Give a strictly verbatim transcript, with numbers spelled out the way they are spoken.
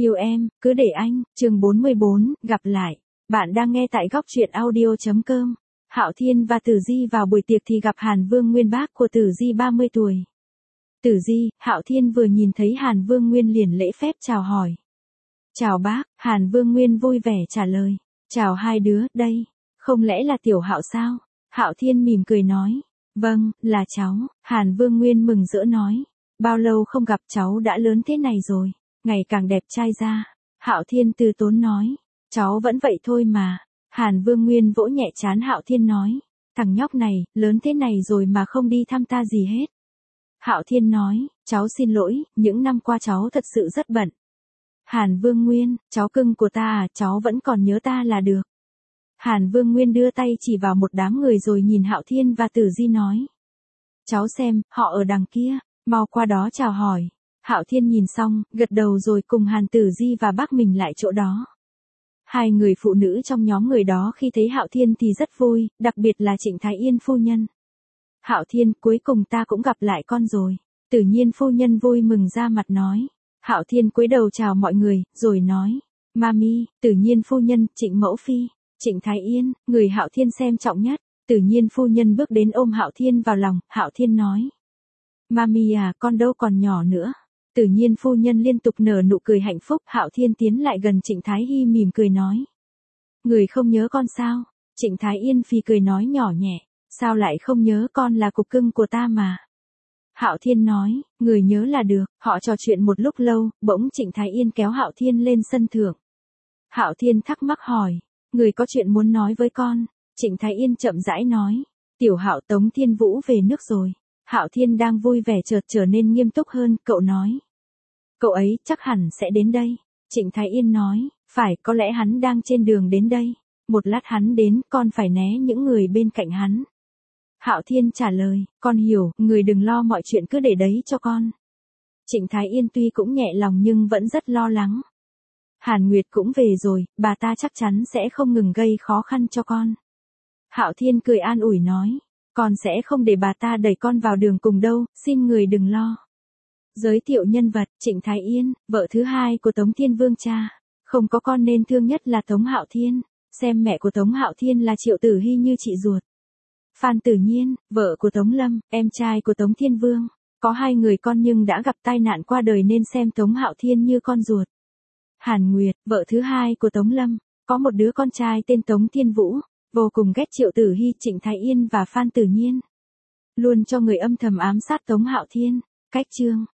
Yêu em, cứ để anh, chương bốn mươi bốn, gặp lại. Bạn đang nghe tại góc truyện audio chấm com. Hạo Thiên và Tử Di vào buổi tiệc thì gặp Hàn Vương Nguyên, bác của Tử Di ba mươi tuổi. Tử Di, Hạo Thiên vừa nhìn thấy Hàn Vương Nguyên liền lễ phép chào hỏi. Chào bác, Hàn Vương Nguyên vui vẻ trả lời. Chào hai đứa, đây, không lẽ là Tiểu Hạo sao? Hạo Thiên mỉm cười nói. Vâng, là cháu, Hàn Vương Nguyên mừng rỡ nói. Bao lâu không gặp cháu đã lớn thế này rồi, ngày càng đẹp trai ra. Hạo Thiên từ tốn nói. Cháu vẫn vậy thôi mà. Hàn Vương Nguyên vỗ nhẹ trán Hạo Thiên nói. Thằng nhóc này, lớn thế này rồi mà không đi thăm ta gì hết. Hạo Thiên nói, cháu xin lỗi, những năm qua cháu thật sự rất bận. Hàn Vương Nguyên, cháu cưng của ta à, cháu vẫn còn nhớ ta là được. Hàn Vương Nguyên đưa tay chỉ vào một đám người rồi nhìn Hạo Thiên và Tử Di nói. Cháu xem, họ ở đằng kia, mau qua đó chào hỏi. Hạo Thiên nhìn xong, gật đầu rồi cùng Hàn Tử Di và bác mình lại chỗ đó. Hai người phụ nữ trong nhóm người đó khi thấy Hạo Thiên thì rất vui, đặc biệt là Trịnh Thái Yên phu nhân. Hạo Thiên, cuối cùng ta cũng gặp lại con rồi. Tự nhiên phu nhân vui mừng ra mặt nói. Hạo Thiên cúi đầu chào mọi người, rồi nói. Mami, tự nhiên phu nhân, Trịnh mẫu phi, Trịnh Thái Yên, người Hạo Thiên xem trọng nhất. Tự nhiên phu nhân bước đến ôm Hạo Thiên vào lòng, Hạo Thiên nói. Mami à, con đâu còn nhỏ nữa. Tự nhiên phu nhân liên tục nở nụ cười hạnh phúc. Hạo Thiên tiến lại gần Trịnh Thái Hy mỉm cười nói. Người không nhớ con sao? Trịnh Thái Yên phì cười nói nhỏ nhẹ. Sao lại không nhớ, con là cục cưng của ta mà. Hạo Thiên nói, người nhớ là được. Họ trò chuyện một lúc lâu, bỗng Trịnh Thái Yên kéo Hạo Thiên lên sân thượng. Hạo Thiên thắc mắc hỏi, người có chuyện muốn nói với con. Trịnh Thái Yên chậm rãi nói, Tiểu Hạo Tống Thiên Vũ về nước rồi. Hạo Thiên đang vui vẻ chợt trở nên nghiêm túc hơn, cậu nói. Cậu ấy chắc hẳn sẽ đến đây. Trịnh Thái Yên nói, phải, có lẽ hắn đang trên đường đến đây. Một lát hắn đến, con phải né những người bên cạnh hắn. Hạo Thiên trả lời, con hiểu, người đừng lo, mọi chuyện cứ để đấy cho con. Trịnh Thái Yên tuy cũng nhẹ lòng nhưng vẫn rất lo lắng. Hàn Nguyệt cũng về rồi, bà ta chắc chắn sẽ không ngừng gây khó khăn cho con. Hạo Thiên cười an ủi nói, con sẽ không để bà ta đẩy con vào đường cùng đâu, xin người đừng lo. Giới thiệu nhân vật, Trịnh Thái Yên, vợ thứ hai của Tống Thiên Vương cha. Không có con nên thương nhất là Tống Hạo Thiên. Xem mẹ của Tống Hạo Thiên là Triệu Tử Hy như chị ruột. Phan Tử Nhiên, vợ của Tống Lâm, em trai của Tống Thiên Vương. Có hai người con nhưng đã gặp tai nạn qua đời nên xem Tống Hạo Thiên như con ruột. Hàn Nguyệt, vợ thứ hai của Tống Lâm. Có một đứa con trai tên Tống Thiên Vũ. Vô cùng ghét Triệu Tử Hy, Trịnh Thái Yên và Phan Tử Nhiên. Luôn cho người âm thầm ám sát Tống Hạo Thiên. Cách chương